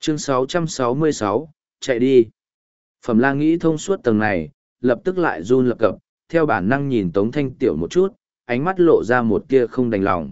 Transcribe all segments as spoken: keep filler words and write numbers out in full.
Chương sáu trăm sáu mươi sáu, chạy đi. Phẩm La nghĩ thông suốt tầng này, lập tức lại run lập cập, theo bản năng nhìn Tống Thanh Tiểu một chút, ánh mắt lộ ra một tia không đành lòng.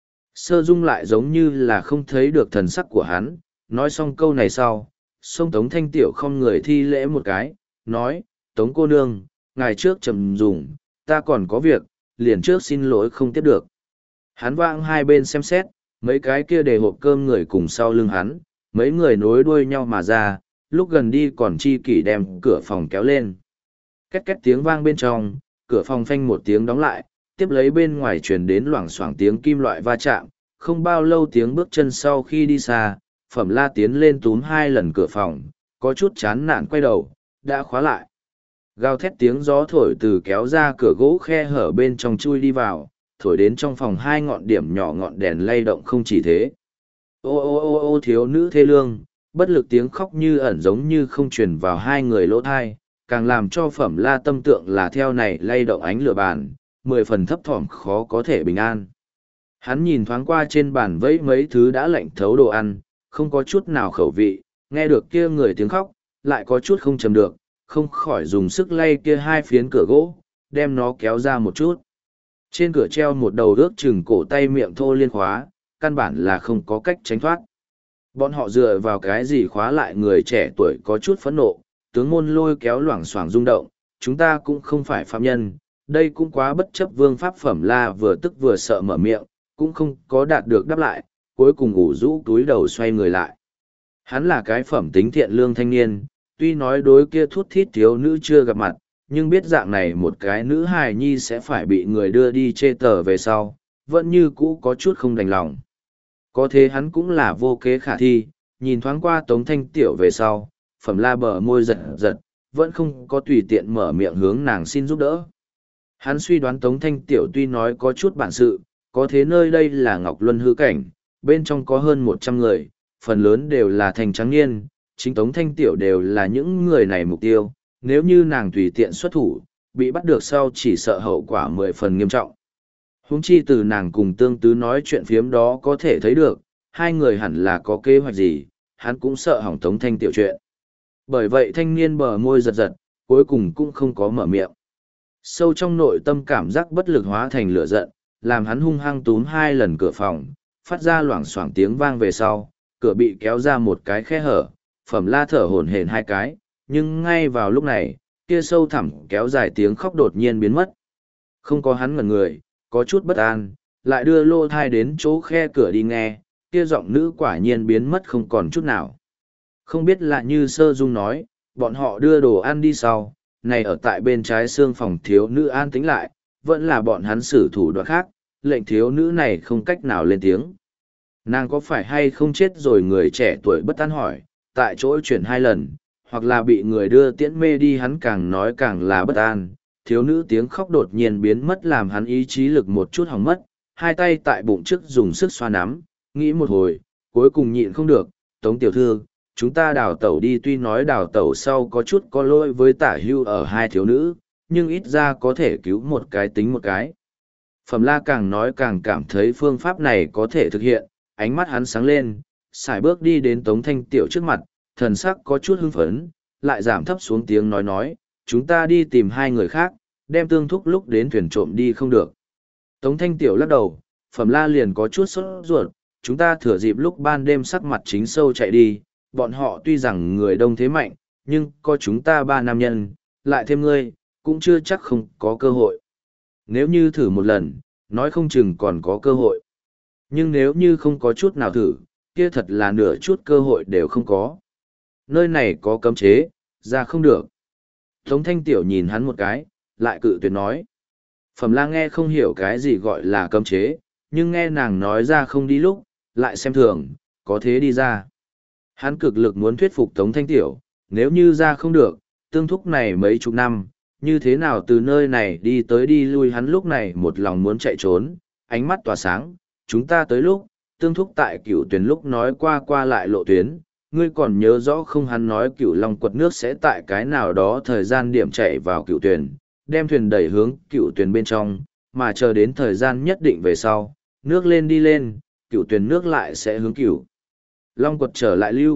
Sơ Dung lại giống như là không thấy được thần sắc của hắn, nói xong câu này sau, xông Tống Thanh Tiểu không người thi lễ một cái, nói, Tống cô nương, ngày trước trầm dùng, ta còn có việc, liền trước xin lỗi không tiếp được. Hắn vãng hai bên xem xét, mấy cái kia để hộp cơm người cùng sau lưng hắn, mấy người nối đuôi nhau mà ra, lúc gần đi còn chi kỷ đem cửa phòng kéo lên. Két két tiếng vang bên trong, cửa phòng phanh một tiếng đóng lại, tiếp lấy bên ngoài truyền đến loảng xoảng tiếng kim loại va chạm, không bao lâu tiếng bước chân sau khi đi xa, Phẩm La tiến lên túm hai lần cửa phòng, có chút chán nản quay đầu, đã khóa lại. Gào thét tiếng gió thổi từ kéo ra cửa gỗ khe hở bên trong chui đi vào, thổi đến trong phòng hai ngọn điểm nhỏ ngọn đèn lay động không chỉ thế. Ô ô ô ô thiếu nữ thê lương, bất lực tiếng khóc như ẩn giống như không truyền vào hai người lỗ thai, càng làm cho Phẩm La tâm tượng là theo này lay động ánh lửa bàn, mười phần thấp thỏm khó có thể bình an. Hắn nhìn thoáng qua trên bàn vẫy mấy thứ đã lạnh thấu đồ ăn, không có chút nào khẩu vị, nghe được kia người tiếng khóc, lại có chút không chầm được, không khỏi dùng sức lay kia hai phiến cửa gỗ, đem nó kéo ra một chút. Trên cửa treo một đầu ước chừng cổ tay miệng thô liên khóa, căn bản là không có cách tránh thoát. Bọn họ dựa vào cái gì khóa lại người trẻ tuổi có chút phẫn nộ, tướng môn lôi kéo loảng xoảng rung động, chúng ta cũng không phải phạm nhân, đây cũng quá bất chấp vương pháp. Phẩm La vừa tức vừa sợ mở miệng, cũng không có đạt được đáp lại, cuối cùng ủ rũ túi đầu xoay người lại. Hắn là cái phẩm tính thiện lương thanh niên, tuy nói đối kia thút thít thiếu nữ chưa gặp mặt, nhưng biết dạng này một cái nữ hài nhi sẽ phải bị người đưa đi chê tờ về sau, vẫn như cũ có chút không đành lòng. Có thế hắn cũng là vô kế khả thi, nhìn thoáng qua Tống Thanh Tiểu về sau, Phẩm La bờ môi giật giật, vẫn không có tùy tiện mở miệng hướng nàng xin giúp đỡ. Hắn suy đoán Tống Thanh Tiểu tuy nói có chút bản sự, có thế nơi đây là Ngọc Luân hư cảnh, bên trong có hơn một trăm người, phần lớn đều là thành trắng niên, chính Tống Thanh Tiểu đều là những người này mục tiêu, nếu như nàng tùy tiện xuất thủ, bị bắt được sau chỉ sợ hậu quả mười phần nghiêm trọng. Huống chi từ nàng cùng Tương Tứ nói chuyện phiếm đó có thể thấy được, hai người hẳn là có kế hoạch gì, hắn cũng sợ hỏng Tống Thanh Tiểu chuyện. Bởi vậy thanh niên bờ môi giật giật, cuối cùng cũng không có mở miệng. Sâu trong nội tâm cảm giác bất lực hóa thành lửa giận, làm hắn hung hăng túm hai lần cửa phòng, phát ra loảng xoảng tiếng vang về sau, cửa bị kéo ra một cái khe hở, Phẩm La thở hổn hển hai cái, nhưng ngay vào lúc này, kia sâu thẳm kéo dài tiếng khóc đột nhiên biến mất. Không có hắn ngẩn người, có chút bất an, lại đưa lô thai đến chỗ khe cửa đi nghe, kia giọng nữ quả nhiên biến mất không còn chút nào. Không biết là như Sơ Dung nói, bọn họ đưa đồ ăn đi sau, này ở tại bên trái xương phòng thiếu nữ an tĩnh lại, vẫn là bọn hắn xử thủ đoạn khác, lệnh thiếu nữ này không cách nào lên tiếng. Nàng có phải hay không chết rồi? Người trẻ tuổi bất an hỏi, tại chỗ chuyển hai lần, hoặc là bị người đưa tiễn mê đi. Hắn càng nói càng là bất an, thiếu nữ tiếng khóc đột nhiên biến mất làm hắn ý chí lực một chút hỏng mất, hai tay tại bụng trước dùng sức xoa nắm, nghĩ một hồi, cuối cùng nhịn không được, Tống tiểu thư, chúng ta đào tẩu đi. Tuy nói đào tẩu sau có chút có lỗi với Tả Hưu ở hai thiếu nữ, nhưng ít ra có thể cứu một cái tính một cái. Phẩm La càng nói càng cảm thấy phương pháp này có thể thực hiện, ánh mắt hắn sáng lên, sải bước đi đến Tống Thanh Tiểu trước mặt, thần sắc có chút hưng phấn, lại giảm thấp xuống tiếng nói nói, chúng ta đi tìm hai người khác, đem Tương Thúc lúc đến thuyền trộm đi không được. Tống Thanh Tiểu lắc đầu, Phẩm La liền có chút sốt ruột, chúng ta thừa dịp lúc ban đêm sắc mặt chính sâu chạy đi, bọn họ tuy rằng người đông thế mạnh, nhưng có chúng ta ba nam nhân, lại thêm ngươi, cũng chưa chắc không có cơ hội. Nếu như thử một lần, nói không chừng còn có cơ hội. Nhưng nếu như không có chút nào thử, kia thật là nửa chút cơ hội đều không có. Nơi này có cấm chế, ra không được. Tống Thanh Tiểu nhìn hắn một cái, lại cự tuyệt nói. Phẩm La nghe không hiểu cái gì gọi là cấm chế, nhưng nghe nàng nói ra không đi lúc, lại xem thường, có thế đi ra. Hắn cực lực muốn thuyết phục Tống Thanh Tiểu, nếu như ra không được, Tương Thúc này mấy chục năm, như thế nào từ nơi này đi tới đi lui. Hắn lúc này một lòng muốn chạy trốn, ánh mắt tỏa sáng, chúng ta tới lúc, Tương Thúc tại Cửu Tuyền lúc nói qua qua lại lộ tuyến, ngươi còn nhớ rõ không? Hắn nói Cửu Long quật nước sẽ tại cái nào đó thời gian điểm chạy vào Cửu Tuyền, đem thuyền đẩy hướng Cửu Tuyền bên trong, mà chờ đến thời gian nhất định về sau, nước lên đi lên, Cửu Tuyền nước lại sẽ hướng Cửu Long quật trở lại lưu,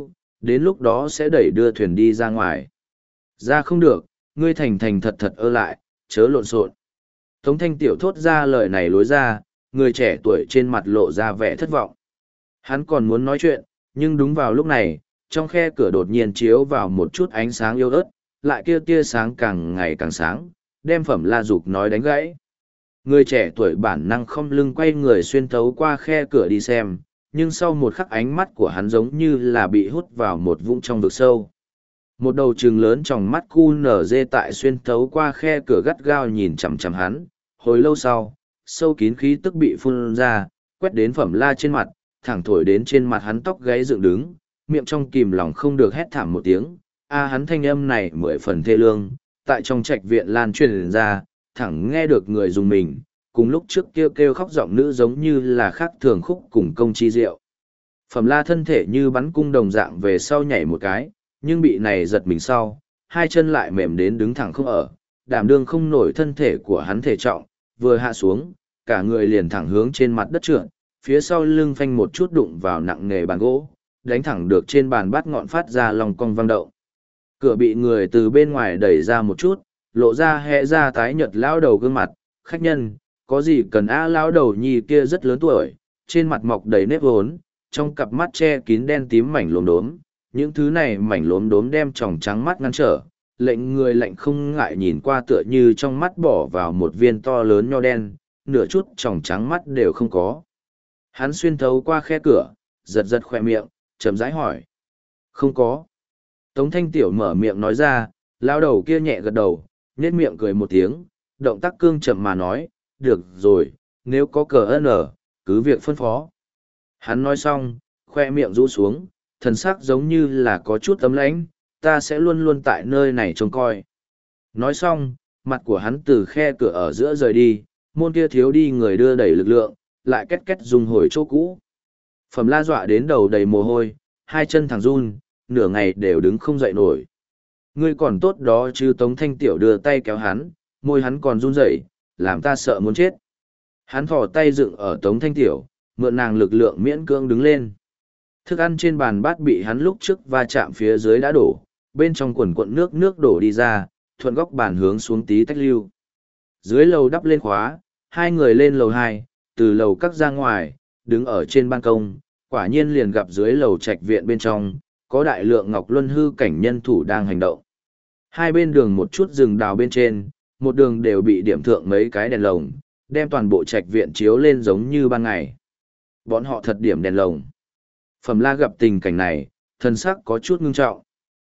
đến lúc đó sẽ đẩy đưa thuyền đi ra ngoài. Ra không được, ngươi thành thành thật thật ơ lại, chớ lộn xộn. Tống Thanh Tiểu thốt ra lời này lối ra, người trẻ tuổi trên mặt lộ ra vẻ thất vọng. Hắn còn muốn nói chuyện, nhưng đúng vào lúc này, trong khe cửa đột nhiên chiếu vào một chút ánh sáng yếu ớt, lại kia tia sáng càng ngày càng sáng, đem Phẩm La Dục nói đánh gãy. Người trẻ tuổi bản năng không lưng quay người xuyên thấu qua khe cửa đi xem, nhưng sau một khắc ánh mắt của hắn giống như là bị hút vào một vũng trong vực sâu. Một đầu trừng lớn trong mắt cu nở dê tại xuyên thấu qua khe cửa gắt gao nhìn chằm chằm hắn, hồi lâu sau, sâu kín khí tức bị phun ra, quét đến Phẩm La trên mặt, thẳng thổi đến trên mặt hắn tóc gáy dựng đứng, miệng trong kìm lòng không được hét thảm một tiếng. A hắn thanh âm này mười phần thê lương, tại trong trạch viện lan truyền ra, thẳng nghe được người dùng mình, cùng lúc trước kêu kêu khóc giọng nữ giống như là khác thường khúc cùng công chi diệu. Phẩm La thân thể như bắn cung đồng dạng về sau nhảy một cái, nhưng bị này giật mình sau, hai chân lại mềm đến đứng thẳng không ở, đảm đương không nổi thân thể của hắn thể trọng, vừa hạ xuống, cả người liền thẳng hướng trên mặt đất trượt, phía sau lưng phanh một chút đụng vào nặng nề bàn gỗ, đánh thẳng được trên bàn bát ngọn phát ra lòng cong vang động. Cửa bị người từ bên ngoài đẩy ra một chút, lộ ra hẹ ra tái nhợt lão đầu gương mặt, khách nhân, có gì cần a lão đầu nhi kia rất lớn tuổi, trên mặt mọc đầy nếp vốn, trong cặp mắt che kín đen tím mảnh lốm đốm, những thứ này mảnh lốm đốm đem tròng trắng mắt ngăn trở, lệnh người lạnh không ngại nhìn qua tựa như trong mắt bỏ vào một viên to lớn nho đen, nửa chút tròng trắng mắt đều không có. Hắn xuyên thấu qua khe cửa, giật giật khoe miệng, chậm rãi hỏi. Không có. Tống Thanh Tiểu mở miệng nói ra, lao đầu kia nhẹ gật đầu, nhếch miệng cười một tiếng, động tác cương chậm mà nói, được rồi, nếu có cờ ân ở, cứ việc phân phó. Hắn nói xong, khoe miệng rũ xuống, thần sắc giống như là có chút tấm lãnh, ta sẽ luôn luôn tại nơi này trông coi. Nói xong, mặt của hắn từ khe cửa ở giữa rời đi, môn kia thiếu đi người đưa đẩy lực lượng, lại két két dùng hồi chỗ cũ. Phẩm La dọa đến đầu đầy mồ hôi, hai chân thẳng run, nửa ngày đều đứng không dậy nổi. Ngươi còn tốt đó chứ. Tống Thanh Tiểu đưa tay kéo hắn, môi hắn còn run rẩy, làm ta sợ muốn chết. Hắn thò tay dựng ở Tống Thanh Tiểu, mượn nàng lực lượng miễn cưỡng đứng lên. Thức ăn trên bàn bát bị hắn lúc trước va chạm phía dưới đã đổ, bên trong quần cuộn nước nước đổ đi ra, thuận góc bàn hướng xuống tí tách lưu. Dưới lầu đắp lên khóa, hai người lên lầu hai, từ lầu cắt ra ngoài, đứng ở trên ban công, quả nhiên liền gặp dưới lầu trạch viện bên trong, có đại lượng ngọc luân hư cảnh nhân thủ đang hành động. Hai bên đường một chút rừng đào bên trên, một đường đều bị điểm thượng mấy cái đèn lồng, đem toàn bộ trạch viện chiếu lên giống như ban ngày. Bọn họ thật điểm đèn lồng. Phẩm La gặp tình cảnh này, thân sắc có chút ngưng trọng.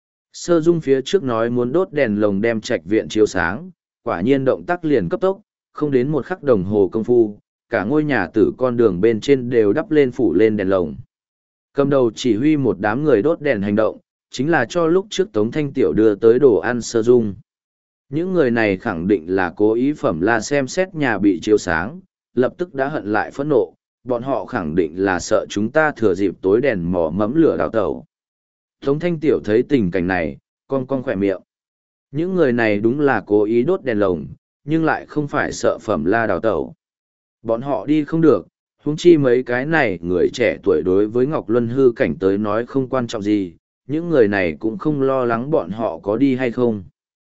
Sơ Dung phía trước nói muốn đốt đèn lồng đem trạch viện chiếu sáng, quả nhiên động tác liền cấp tốc, không đến một khắc đồng hồ công phu, cả ngôi nhà tử con đường bên trên đều đắp lên phủ lên đèn lồng. Cầm đầu chỉ huy một đám người đốt đèn hành động, chính là cho lúc trước Tống Thanh Tiểu đưa tới đồ ăn Sơ Dung. Những người này khẳng định là cố ý Phẩm La xem xét nhà bị chiếu sáng, lập tức đã hận lại phẫn nộ, bọn họ khẳng định là sợ chúng ta thừa dịp tối đèn mò mẫm lửa đào tẩu. Tống Thanh Tiểu thấy tình cảnh này, con con khỏe miệng. Những người này đúng là cố ý đốt đèn lồng, nhưng lại không phải sợ Phẩm La đào tẩu. Bọn họ đi không được, huống chi mấy cái này người trẻ tuổi đối với Ngọc Luân hư cảnh tới nói không quan trọng gì, những người này cũng không lo lắng bọn họ có đi hay không.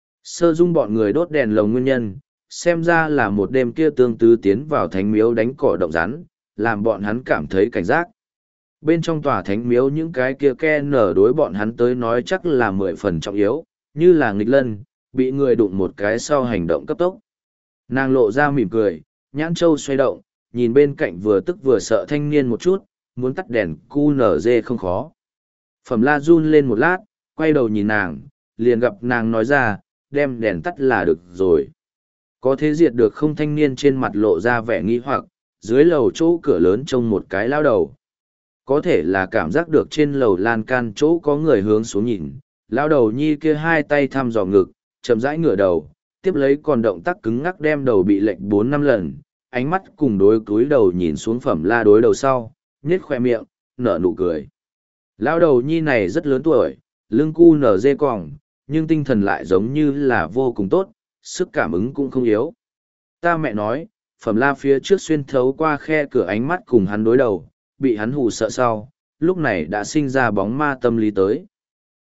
Sơ Dung bọn người đốt đèn lồng nguyên nhân, xem ra là một đêm kia tương tư tiến vào thánh miếu đánh cỏ động rắn, làm bọn hắn cảm thấy cảnh giác. Bên trong tòa thánh miếu những cái kia ke nở đối bọn hắn tới nói chắc là mười phần trọng yếu, như là nghịch lân, bị người đụng một cái sau hành động cấp tốc. Nàng lộ ra mỉm cười, nhãn châu xoay động, nhìn bên cạnh vừa tức vừa sợ thanh niên một chút, muốn tắt đèn cu nở dê không khó. Phẩm La run lên một lát, quay đầu nhìn nàng, liền gặp nàng nói ra, đem đèn tắt là được rồi. Có thế diệt được không? Thanh niên trên mặt lộ ra vẻ nghi hoặc, dưới lầu chỗ cửa lớn trông một cái lao đầu. Có thể là cảm giác được trên lầu lan can chỗ có người hướng xuống nhìn, lao đầu nhi kia hai tay thăm dò ngực, chậm rãi ngửa đầu, tiếp lấy còn động tác cứng ngắc đem đầu bị lệnh bốn năm lần, ánh mắt cùng đối cúi đầu nhìn xuống Phẩm La đối đầu sau, nhếch khoe miệng, nở nụ cười. Lao đầu nhi này rất lớn tuổi, lưng cu nở dê còng, nhưng tinh thần lại giống như là vô cùng tốt, sức cảm ứng cũng không yếu. Ta mẹ nói, Phẩm La phía trước xuyên thấu qua khe cửa ánh mắt cùng hắn đối đầu, bị hắn hù sợ sau, lúc này đã sinh ra bóng ma tâm lý tới.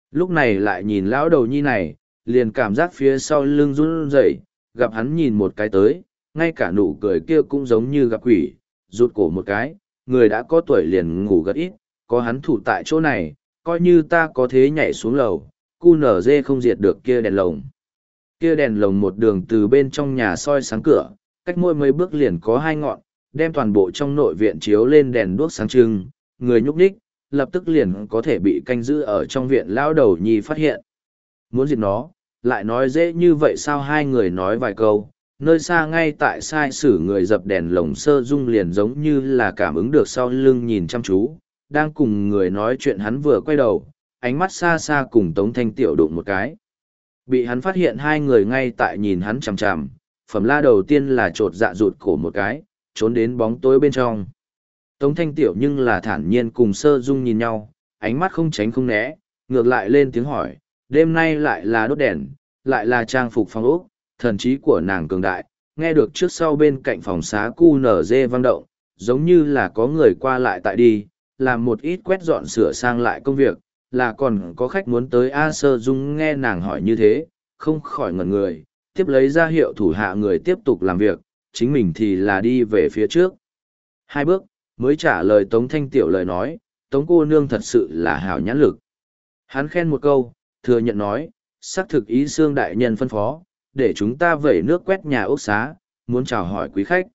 Lúc này lại nhìn lão đầu nhi này, liền cảm giác phía sau lưng run rẩy, gặp hắn nhìn một cái tới, ngay cả nụ cười kia cũng giống như gặp quỷ, rụt cổ một cái, người đã có tuổi liền ngủ gật ít, có hắn thủ tại chỗ này, coi như ta có thế nhảy xuống lầu, cu nở dê không diệt được kia đèn lồng. Kia đèn lồng một đường từ bên trong nhà soi sáng cửa, cách mỗi mấy bước liền có hai ngọn, đem toàn bộ trong nội viện chiếu lên đèn đuốc sáng trưng, người nhúc nhích, lập tức liền có thể bị canh giữ ở trong viện lão đầu nhi phát hiện. Muốn diệt nó, lại nói dễ như vậy sao? Hai người nói vài câu, nơi xa ngay tại sai sử người dập đèn lồng Sơ Dung liền giống như là cảm ứng được sau lưng nhìn chăm chú, đang cùng người nói chuyện hắn vừa quay đầu, ánh mắt xa xa cùng Tống Thanh Tiểu đụng một cái. Bị hắn phát hiện hai người ngay tại nhìn hắn chằm chằm, Phẩm La đầu tiên là trột dạ rụt cổ một cái, trốn đến bóng tối bên trong. Tống Thanh Tiểu nhưng là thản nhiên cùng Sơ Dung nhìn nhau, ánh mắt không tránh không né, ngược lại lên tiếng hỏi, đêm nay lại là đốt đèn, lại là trang phục phong ốc, thần trí của nàng cường đại, nghe được trước sau bên cạnh phòng xá cu nở dê vang động, giống như là có người qua lại tại đi, làm một ít quét dọn sửa sang lại công việc, là còn có khách muốn tới. A Sơ Dung nghe nàng hỏi như thế, không khỏi ngẩn người, tiếp lấy ra hiệu thủ hạ người tiếp tục làm việc, chính mình thì là đi về phía trước. Hai bước, mới trả lời Tống Thanh Tiểu lời nói, Tống cô nương thật sự là hảo nhãn lực. Hắn khen một câu, thừa nhận nói, xác thực ý xương đại nhân phân phó, để chúng ta vẩy nước quét nhà ốc xá, muốn chào hỏi quý khách.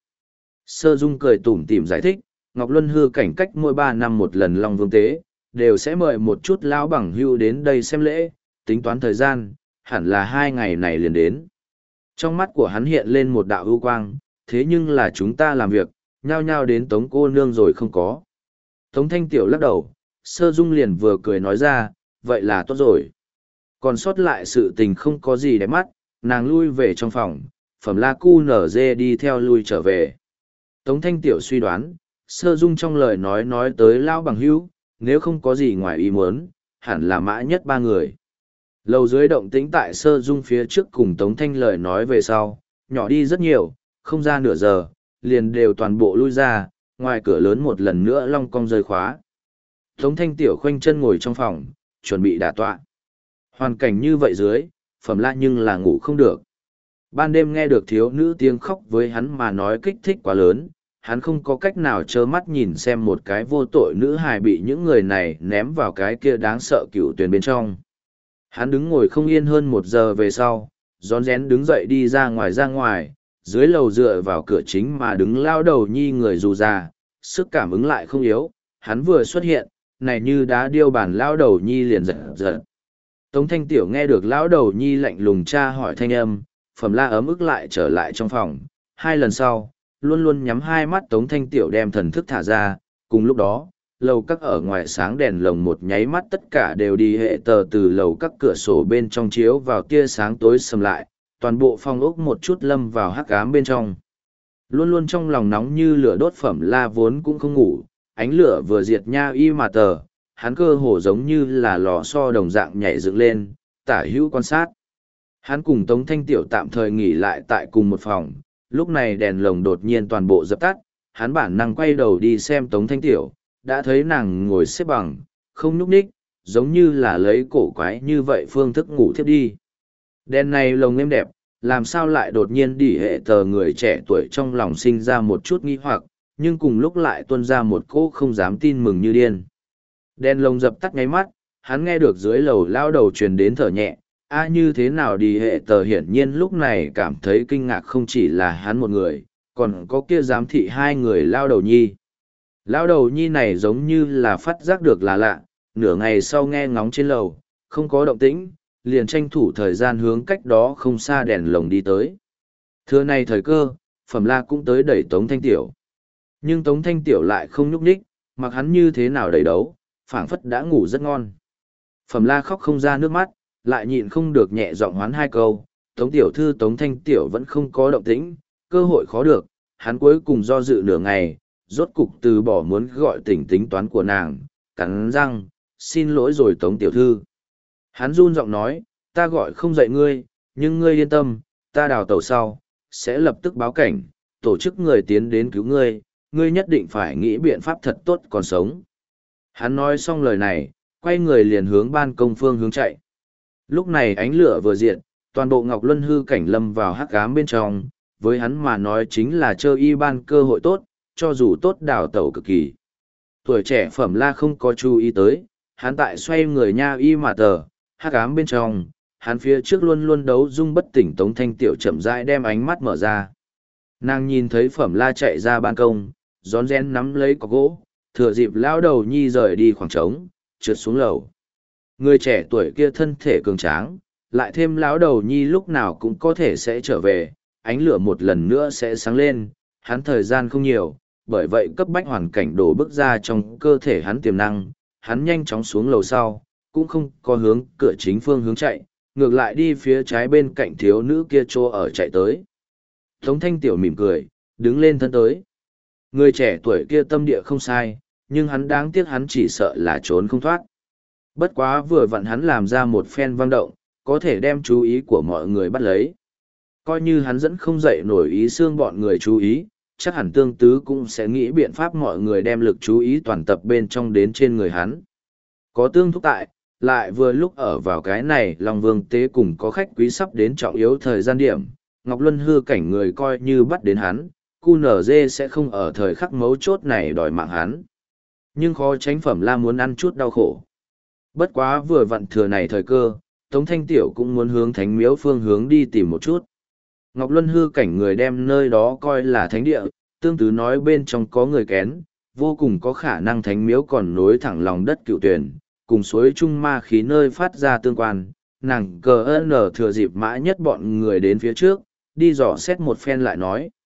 Sơ Dung cười tủm tỉm giải thích, Ngọc Luân hư cảnh cách mỗi ba năm một lần Long Vương Tế, đều sẽ mời một chút lão bằng hưu đến đây xem lễ, tính toán thời gian, hẳn là hai ngày này liền đến. Trong mắt của hắn hiện lên một đạo ưu quang, thế nhưng là chúng ta làm việc, nhao nhao đến Tống cô nương rồi không có. Tống Thanh Tiểu lắc đầu, Sơ Dung liền vừa cười nói ra, vậy là tốt rồi. Còn sót lại sự tình không có gì để mắt, nàng lui về trong phòng, Phẩm La cu nở dê đi theo lui trở về. Tống Thanh Tiểu suy đoán, Sơ Dung trong lời nói nói tới lão bằng hữu, nếu không có gì ngoài ý muốn, hẳn là mã nhất ba người. Lầu dưới động tĩnh tại Sơ Dung phía trước cùng Tống Thanh lời nói về sau, nhỏ đi rất nhiều, không ra nửa giờ, liền đều toàn bộ lui ra, ngoài cửa lớn một lần nữa long cong rơi khóa. Tống Thanh Tiểu khoanh chân ngồi trong phòng, chuẩn bị đả tọa. Hoàn cảnh như vậy dưới, Phẩm La nhưng là ngủ không được. Ban đêm nghe được thiếu nữ tiếng khóc với hắn mà nói kích thích quá lớn, hắn không có cách nào trơ mắt nhìn xem một cái vô tội nữ hài bị những người này ném vào cái kia đáng sợ cựu tuyền bên trong. Hắn đứng ngồi không yên hơn một giờ về sau, rón rén đứng dậy đi ra ngoài ra ngoài, dưới lầu dựa vào cửa chính mà đứng lao đầu nhi người dù già, sức cảm ứng lại không yếu, hắn vừa xuất hiện, này như đá điêu bản lao đầu nhi liền giật giật. Tống Thanh Tiểu nghe được lão đầu nhi lạnh lùng tra hỏi thanh âm, Phẩm La ấm ức lại trở lại trong phòng, hai lần sau, luôn luôn nhắm hai mắt Tống Thanh Tiểu đem thần thức thả ra, cùng lúc đó, lầu các ở ngoài sáng đèn lồng một nháy mắt tất cả đều đi hệ tờ từ lầu các cửa sổ bên trong chiếu vào tia sáng tối sầm lại, toàn bộ phòng ốc một chút lâm vào hắc ám bên trong. Luôn luôn trong lòng nóng như lửa đốt Phẩm La vốn cũng không ngủ, ánh lửa vừa diệt nha y mà tờ, hắn cơ hồ giống như là lò xo đồng dạng nhảy dựng lên, tả hữu quan sát. Hắn cùng Tống Thanh Tiểu tạm thời nghỉ lại tại cùng một phòng, lúc này đèn lồng đột nhiên toàn bộ dập tắt, hắn bản năng quay đầu đi xem Tống Thanh Tiểu, đã thấy nàng ngồi xếp bằng, không nhúc nhích, giống như là lấy cổ quái như vậy phương thức ngủ thiếp đi. Đèn này lồng êm đẹp, làm sao lại đột nhiên đỉ hệ tờ người trẻ tuổi trong lòng sinh ra một chút nghi hoặc, nhưng cùng lúc lại tuôn ra một cô không dám tin mừng như điên. Đèn lồng dập tắt ngáy mắt, hắn nghe được dưới lầu lao đầu truyền đến thở nhẹ, a như thế nào đi hệ tờ hiển nhiên lúc này cảm thấy kinh ngạc không chỉ là hắn một người, còn có kia giám thị hai người lao đầu nhi. Lao đầu nhi này giống như là phát giác được là lạ, nửa ngày sau nghe ngóng trên lầu, không có động tĩnh, liền tranh thủ thời gian hướng cách đó không xa đèn lồng đi tới. Thưa này thời cơ, Phẩm La cũng tới đẩy Tống Thanh Tiểu. Nhưng Tống Thanh Tiểu lại không nhúc nhích, mặc hắn như thế nào đẩy đấu, phảng phất đã ngủ rất ngon. Phẩm La khóc không ra nước mắt, lại nhịn không được nhẹ giọng hoán hai câu, Tống Tiểu Thư Tống Thanh Tiểu vẫn không có động tĩnh, cơ hội khó được, hắn cuối cùng do dự nửa ngày, rốt cục từ bỏ muốn gọi tỉnh tính toán của nàng, cắn răng, xin lỗi rồi Tống Tiểu Thư. Hắn run giọng nói, ta gọi không dậy ngươi, nhưng ngươi yên tâm, ta đào tẩu sau, sẽ lập tức báo cảnh, tổ chức người tiến đến cứu ngươi, ngươi nhất định phải nghĩ biện pháp thật tốt còn sống. Hắn nói xong lời này, quay người liền hướng ban công phương hướng chạy. Lúc này ánh lửa vừa diện, toàn bộ Ngọc Luân hư cảnh lâm vào hắc ám bên trong, với hắn mà nói chính là chơi y ban cơ hội tốt, cho dù tốt đào tẩu cực kỳ. Tuổi trẻ Phẩm La không có chú ý tới, hắn tại xoay người nha y mà tờ, hắc ám bên trong, hắn phía trước luôn luôn đấu dung bất tỉnh Tống Thanh Tiểu chậm rãi đem ánh mắt mở ra. Nàng nhìn thấy Phẩm La chạy ra ban công, rón rén nắm lấy cọc gỗ, thừa dịp lão đầu nhi rời đi khoảng trống, trượt xuống lầu. Người trẻ tuổi kia thân thể cường tráng, lại thêm lão đầu nhi lúc nào cũng có thể sẽ trở về, ánh lửa một lần nữa sẽ sáng lên, hắn thời gian không nhiều, bởi vậy cấp bách hoàn cảnh đổ bức ra trong cơ thể hắn tiềm năng, hắn nhanh chóng xuống lầu sau, cũng không có hướng cửa chính phương hướng chạy, ngược lại đi phía trái bên cạnh thiếu nữ kia trô ở chạy tới. Tống Thanh Tiểu mỉm cười, đứng lên thân tới. Người trẻ tuổi kia tâm địa không sai, nhưng hắn đáng tiếc hắn chỉ sợ là trốn không thoát. Bất quá vừa vặn hắn làm ra một phen vang động, có thể đem chú ý của mọi người bắt lấy. Coi như hắn dẫn không dậy nổi ý xương bọn người chú ý, chắc hẳn tương tứ cũng sẽ nghĩ biện pháp mọi người đem lực chú ý toàn tập bên trong đến trên người hắn. Có tương thúc tại, lại vừa lúc ở vào cái này Long Vương tế cùng có khách quý sắp đến trọng yếu thời gian điểm, Ngọc Luân hư cảnh người coi như bắt đến hắn, cu nở dê sẽ không ở thời khắc mấu chốt này đòi mạng hắn. Nhưng khó tránh Phẩm La muốn ăn chút đau khổ. Bất quá vừa vặn thừa này thời cơ, Tống Thanh Tiểu cũng muốn hướng thánh miếu phương hướng đi tìm một chút. Ngọc Luân hư cảnh người đem nơi đó coi là thánh địa, tương tứ nói bên trong có người kén, vô cùng có khả năng thánh miếu còn nối thẳng lòng đất cựu tuyển, cùng suối trung ma khí nơi phát ra tương quan. Nàng cờ ơn thừa dịp mã nhất bọn người đến phía trước, đi dò xét một phen lại nói.